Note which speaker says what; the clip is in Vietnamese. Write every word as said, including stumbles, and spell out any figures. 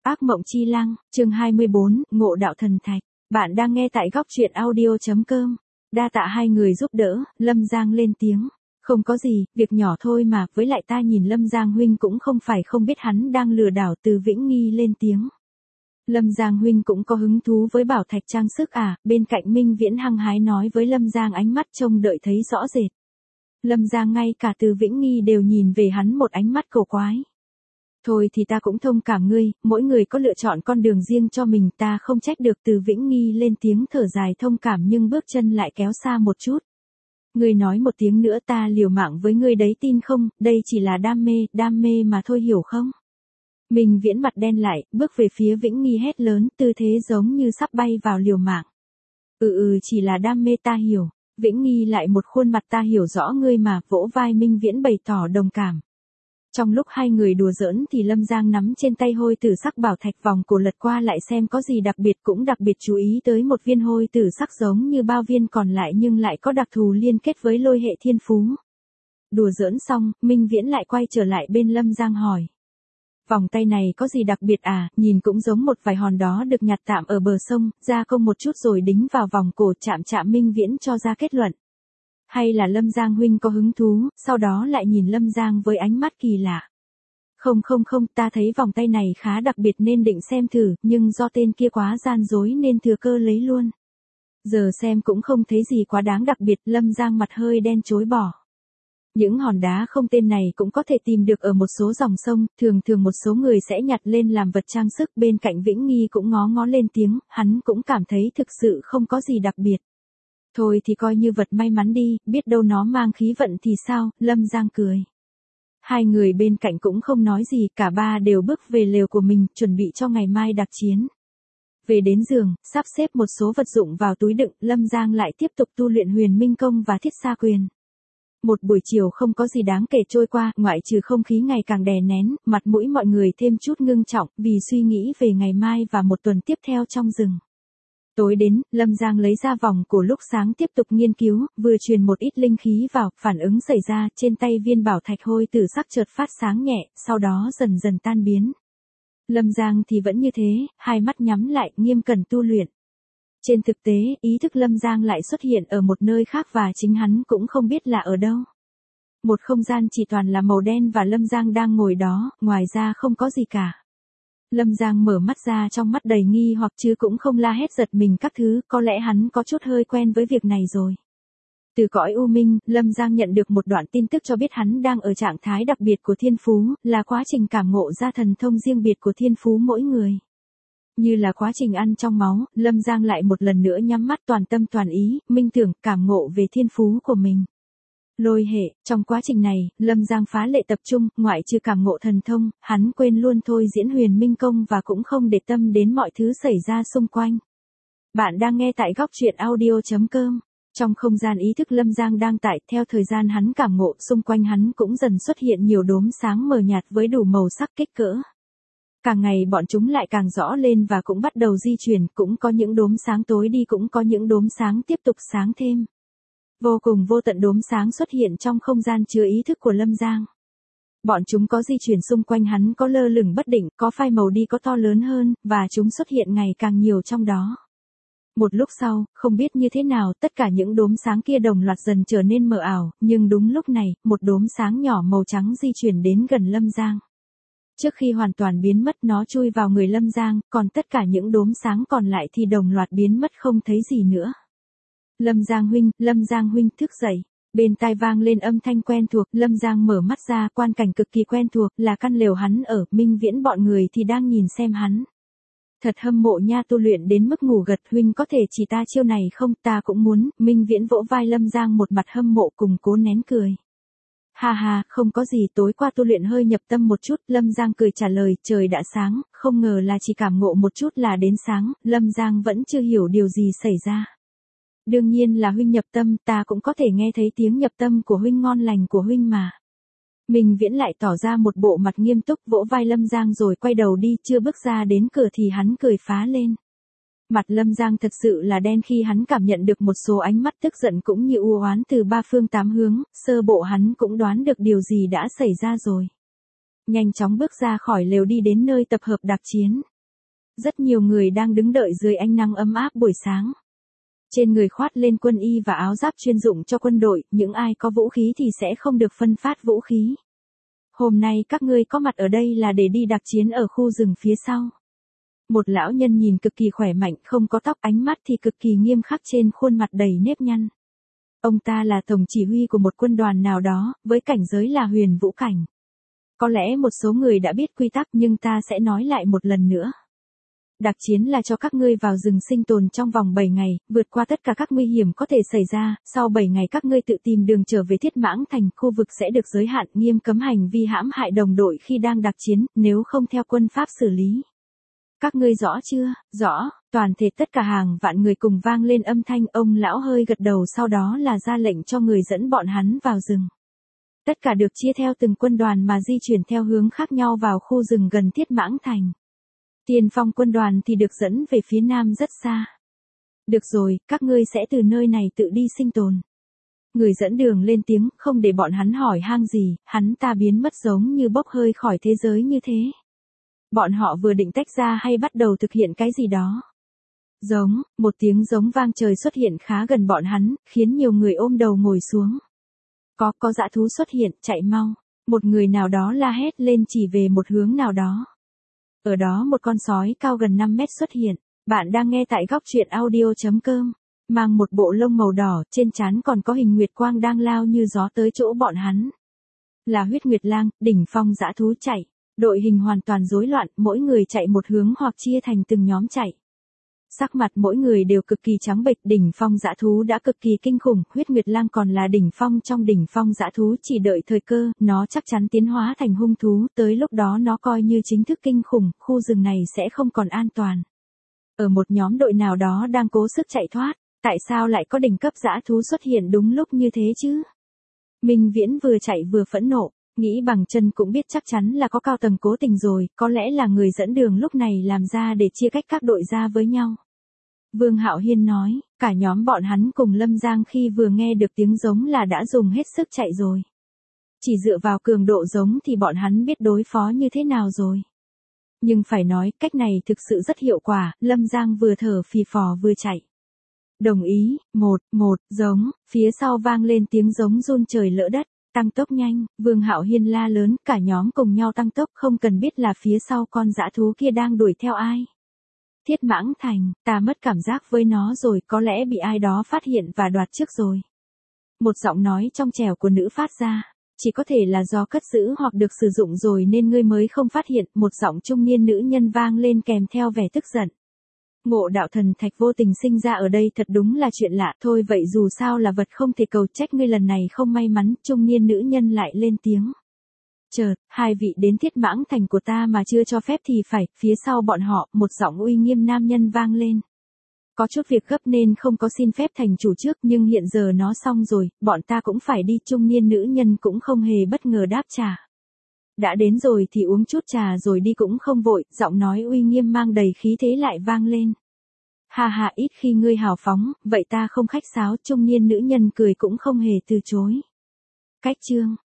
Speaker 1: Ác mộng chi lăng, chương hai mươi bốn, ngộ đạo thần thạch. Bạn đang nghe tại góc truyện audio.com. Đa tạ hai người giúp đỡ, Lâm Giang lên tiếng. Không có gì, việc nhỏ thôi mà, với lại ta nhìn Lâm Giang huynh cũng không phải không biết hắn đang lừa đảo. Từ Vĩnh Nghi lên tiếng. Lâm Giang huynh cũng có hứng thú với bảo thạch trang sức à? Bên cạnh Minh Viễn hăng hái nói với Lâm Giang, ánh mắt trông đợi thấy rõ rệt. Lâm Giang ngay cả Từ Vĩnh Nghi đều nhìn về hắn một ánh mắt cổ quái. Thôi thì ta cũng thông cảm ngươi, mỗi người có lựa chọn con đường riêng cho mình, ta không trách được. Từ Vĩnh Nghi lên tiếng thở dài thông cảm nhưng bước chân lại kéo xa một chút. Ngươi nói một tiếng nữa ta liều mạng với ngươi đấy, tin không? Đây chỉ là đam mê, đam mê mà thôi, hiểu không? Minh Viễn mặt đen lại, bước về phía Vĩnh Nghi hét lớn, tư thế giống như sắp bay vào liều mạng. Ừ ừ chỉ là đam mê, ta hiểu. Vĩnh Nghi lại một khuôn mặt ta hiểu rõ ngươi mà, vỗ vai Minh Viễn bày tỏ đồng cảm. Trong lúc hai người đùa giỡn thì Lâm Giang nắm trên tay hôi tử sắc bảo thạch vòng cổ lật qua lại xem có gì đặc biệt, cũng đặc biệt chú ý tới một viên hôi tử sắc giống như bao viên còn lại nhưng lại có đặc thù liên kết với lôi hệ thiên phú. Đùa giỡn xong, Minh Viễn lại quay trở lại bên Lâm Giang hỏi. Vòng tay này có gì đặc biệt à? Nhìn cũng giống một vài hòn đó được nhặt tạm ở bờ sông, gia công một chút rồi đính vào vòng cổ. Chạm chạm Minh Viễn cho ra kết luận. Hay là Lâm Giang huynh có hứng thú? Sau đó lại nhìn Lâm Giang với ánh mắt kỳ lạ. Không không không, ta thấy vòng tay này khá đặc biệt nên định xem thử, nhưng do tên kia quá gian dối nên thừa cơ lấy luôn. Giờ xem cũng không thấy gì quá đáng đặc biệt. Lâm Giang mặt hơi đen chối bỏ. Những hòn đá không tên này cũng có thể tìm được ở một số dòng sông, thường thường một số người sẽ nhặt lên làm vật trang sức. Bên cạnh Vĩnh Nghi cũng ngó ngó lên tiếng, hắn cũng cảm thấy thực sự không có gì đặc biệt. Thôi thì coi như vật may mắn đi, biết đâu nó mang khí vận thì sao? Lâm Giang cười. Hai người bên cạnh cũng không nói gì, cả ba đều bước về lều của mình, chuẩn bị cho ngày mai đặc chiến. Về đến giường, sắp xếp một số vật dụng vào túi đựng, Lâm Giang lại tiếp tục tu luyện Huyền Minh Công và Thiết Sa Quyền. Một buổi chiều không có gì đáng kể trôi qua, ngoại trừ không khí ngày càng đè nén, mặt mũi mọi người thêm chút ngưng trọng, vì suy nghĩ về ngày mai và một tuần tiếp theo trong rừng. Tối đến, Lâm Giang lấy ra vòng cổ lúc sáng tiếp tục nghiên cứu, vừa truyền một ít linh khí vào, phản ứng xảy ra, trên tay viên bảo thạch hôi tử sắc chợt phát sáng nhẹ, sau đó dần dần tan biến. Lâm Giang thì vẫn như thế, hai mắt nhắm lại, nghiêm cẩn tu luyện. Trên thực tế, ý thức Lâm Giang lại xuất hiện ở một nơi khác và chính hắn cũng không biết là ở đâu. Một không gian chỉ toàn là màu đen và Lâm Giang đang ngồi đó, ngoài ra không có gì cả. Lâm Giang mở mắt ra, trong mắt đầy nghi hoặc chứ cũng không la hét giật mình các thứ, có lẽ hắn có chút hơi quen với việc này rồi. Từ cõi u minh, Lâm Giang nhận được một đoạn tin tức cho biết hắn đang ở trạng thái đặc biệt của thiên phú, là quá trình cảm ngộ ra thần thông riêng biệt của thiên phú mỗi người. Như là quá trình ăn trong máu, Lâm Giang lại một lần nữa nhắm mắt toàn tâm toàn ý, minh tưởng, cảm ngộ về thiên phú của mình. Lôi hệ, trong quá trình này, Lâm Giang phá lệ tập trung, ngoại trừ cảm ngộ thần thông, hắn quên luôn thôi diễn Huyền Minh Công và cũng không để tâm đến mọi thứ xảy ra xung quanh. Bạn đang nghe tại góc truyện audio.com. Trong không gian ý thức Lâm Giang đang tại, theo thời gian hắn cảm ngộ, xung quanh hắn cũng dần xuất hiện nhiều đốm sáng mờ nhạt với đủ màu sắc kích cỡ. Càng ngày bọn chúng lại càng rõ lên và cũng bắt đầu di chuyển, cũng có những đốm sáng tối đi, cũng có những đốm sáng tiếp tục sáng thêm. Vô cùng vô tận đốm sáng xuất hiện trong không gian chứa ý thức của Lâm Giang. Bọn chúng có di chuyển xung quanh hắn, có lơ lửng bất định, có phai màu đi, có to lớn hơn, và chúng xuất hiện ngày càng nhiều trong đó. Một lúc sau, không biết như thế nào, tất cả những đốm sáng kia đồng loạt dần trở nên mờ ảo, nhưng đúng lúc này, một đốm sáng nhỏ màu trắng di chuyển đến gần Lâm Giang. Trước khi hoàn toàn biến mất, nó chui vào người Lâm Giang, còn tất cả những đốm sáng còn lại thì đồng loạt biến mất không thấy gì nữa. Lâm Giang huynh, Lâm Giang huynh, thức dậy. Bên tai vang lên âm thanh quen thuộc, Lâm Giang mở mắt ra, quan cảnh cực kỳ quen thuộc, là căn lều hắn ở, Minh Viễn bọn người thì đang nhìn xem hắn. Thật hâm mộ nha, tu luyện đến mức ngủ gật, huynh có thể chỉ ta chiêu này không? Ta cũng muốn. Minh Viễn vỗ vai Lâm Giang một mặt hâm mộ cùng cố nén cười. Ha ha, không có gì, tối qua tu luyện hơi nhập tâm một chút. Lâm Giang cười trả lời, trời đã sáng, không ngờ là chỉ cảm ngộ một chút là đến sáng. Lâm Giang vẫn chưa hiểu điều gì xảy ra. Đương nhiên là huynh nhập tâm, ta cũng có thể nghe thấy tiếng nhập tâm của huynh, ngon lành của huynh mà. Minh Viễn lại tỏ ra một bộ mặt nghiêm túc, vỗ vai Lâm Giang rồi quay đầu đi, chưa bước ra đến cửa thì hắn cười phá lên. Mặt Lâm Giang thật sự là đen khi hắn cảm nhận được một số ánh mắt tức giận cũng như u oán từ ba phương tám hướng, sơ bộ hắn cũng đoán được điều gì đã xảy ra rồi. Nhanh chóng bước ra khỏi lều đi đến nơi tập hợp đặc chiến. Rất nhiều người đang đứng đợi dưới ánh nắng ấm áp buổi sáng. Trên người khoác lên quân y và áo giáp chuyên dụng cho quân đội, những ai có vũ khí thì sẽ không được phân phát vũ khí. Hôm nay các ngươi có mặt ở đây là để đi đặc chiến ở khu rừng phía sau. Một lão nhân nhìn cực kỳ khỏe mạnh, không có tóc, ánh mắt thì cực kỳ nghiêm khắc, trên khuôn mặt đầy nếp nhăn. Ông ta là tổng chỉ huy của một quân đoàn nào đó, với cảnh giới là huyền vũ cảnh. Có lẽ một số người đã biết quy tắc nhưng ta sẽ nói lại một lần nữa. Đặc chiến là cho các ngươi vào rừng sinh tồn trong vòng bảy ngày, vượt qua tất cả các nguy hiểm có thể xảy ra, sau bảy ngày các ngươi tự tìm đường trở về Thiết Mãng Thành, khu vực sẽ được giới hạn, nghiêm cấm hành vi hãm hại đồng đội khi đang đặc chiến, nếu không theo quân pháp xử lý. Các ngươi rõ chưa? Rõ. Toàn thể tất cả hàng vạn người cùng vang lên âm thanh, ông lão hơi gật đầu, sau đó là ra lệnh cho người dẫn bọn hắn vào rừng. Tất cả được chia theo từng quân đoàn mà di chuyển theo hướng khác nhau vào khu rừng gần Thiết Mãng Thành. Tiên phong quân đoàn thì được dẫn về phía nam rất xa. Được rồi, các ngươi sẽ từ nơi này tự đi sinh tồn. Người dẫn đường lên tiếng, không để bọn hắn hỏi han gì, hắn ta biến mất giống như bốc hơi khỏi thế giới như thế. Bọn họ vừa định tách ra hay bắt đầu thực hiện cái gì đó. Giống, một tiếng giống vang trời xuất hiện khá gần bọn hắn, khiến nhiều người ôm đầu ngồi xuống. Có, có dã thú xuất hiện, chạy mau. Một người nào đó la hét lên chỉ về một hướng nào đó. Ở đó một con sói cao gần năm mét xuất hiện. Bạn đang nghe tại góc truyện audio chấm com. Mang một bộ lông màu đỏ, trên trán còn có hình nguyệt quang đang lao như gió tới chỗ bọn hắn. Là huyết nguyệt lang, đỉnh phong dã thú chạy. Đội hình hoàn toàn rối loạn, mỗi người chạy một hướng hoặc chia thành từng nhóm chạy. Sắc mặt mỗi người đều cực kỳ trắng bệch, đỉnh phong dã thú đã cực kỳ kinh khủng, huyết nguyệt lang còn là đỉnh phong trong đỉnh phong dã thú, chỉ đợi thời cơ, nó chắc chắn tiến hóa thành hung thú, tới lúc đó nó coi như chính thức kinh khủng, khu rừng này sẽ không còn an toàn. Ở một nhóm đội nào đó đang cố sức chạy thoát, tại sao lại có đỉnh cấp dã thú xuất hiện đúng lúc như thế chứ? Minh Viễn vừa chạy vừa phẫn nộ. Nghĩ bằng chân cũng biết chắc chắn là có cao tầng cố tình rồi, có lẽ là người dẫn đường lúc này làm ra để chia cách các đội ra với nhau. Vương Hạo Hiên nói, cả nhóm bọn hắn cùng Lâm Giang khi vừa nghe được tiếng giống là đã dùng hết sức chạy rồi. Chỉ dựa vào cường độ giống thì bọn hắn biết đối phó như thế nào rồi. Nhưng phải nói, cách này thực sự rất hiệu quả, Lâm Giang vừa thở phì phò vừa chạy. Đồng ý, một, một, giống, phía sau vang lên tiếng giống run trời lỡ đất. Tăng tốc nhanh, Vương Hạo Hiên la lớn, cả nhóm cùng nhau tăng tốc, không cần biết là phía sau con dã thú kia đang đuổi theo ai. Thiết Mãng Thành, ta mất cảm giác với nó rồi, có lẽ bị ai đó phát hiện và đoạt trước rồi. Một giọng nói trong trẻo của nữ phát ra, chỉ có thể là do cất giữ hoặc được sử dụng rồi nên ngươi mới không phát hiện, một giọng trung niên nữ nhân vang lên kèm theo vẻ tức giận. Ngộ đạo thần thạch vô tình sinh ra ở đây thật đúng là chuyện lạ, thôi vậy dù sao là vật không thể cầu, trách ngươi lần này không may mắn, trung niên nữ nhân lại lên tiếng. Chợt, hai vị đến Thiết Mãng Thành của ta mà chưa cho phép thì phải, phía sau bọn họ, một giọng uy nghiêm nam nhân vang lên. Có chút việc gấp nên không có xin phép thành chủ trước, nhưng hiện giờ nó xong rồi, bọn ta cũng phải đi, trung niên nữ nhân cũng không hề bất ngờ đáp trả. Đã đến rồi thì uống chút trà rồi đi cũng không vội, giọng nói uy nghiêm mang đầy khí thế lại vang lên. Ha ha, ít khi ngươi hào phóng, vậy ta không khách sáo, trung niên nữ nhân cười cũng không hề từ chối. Cách chương,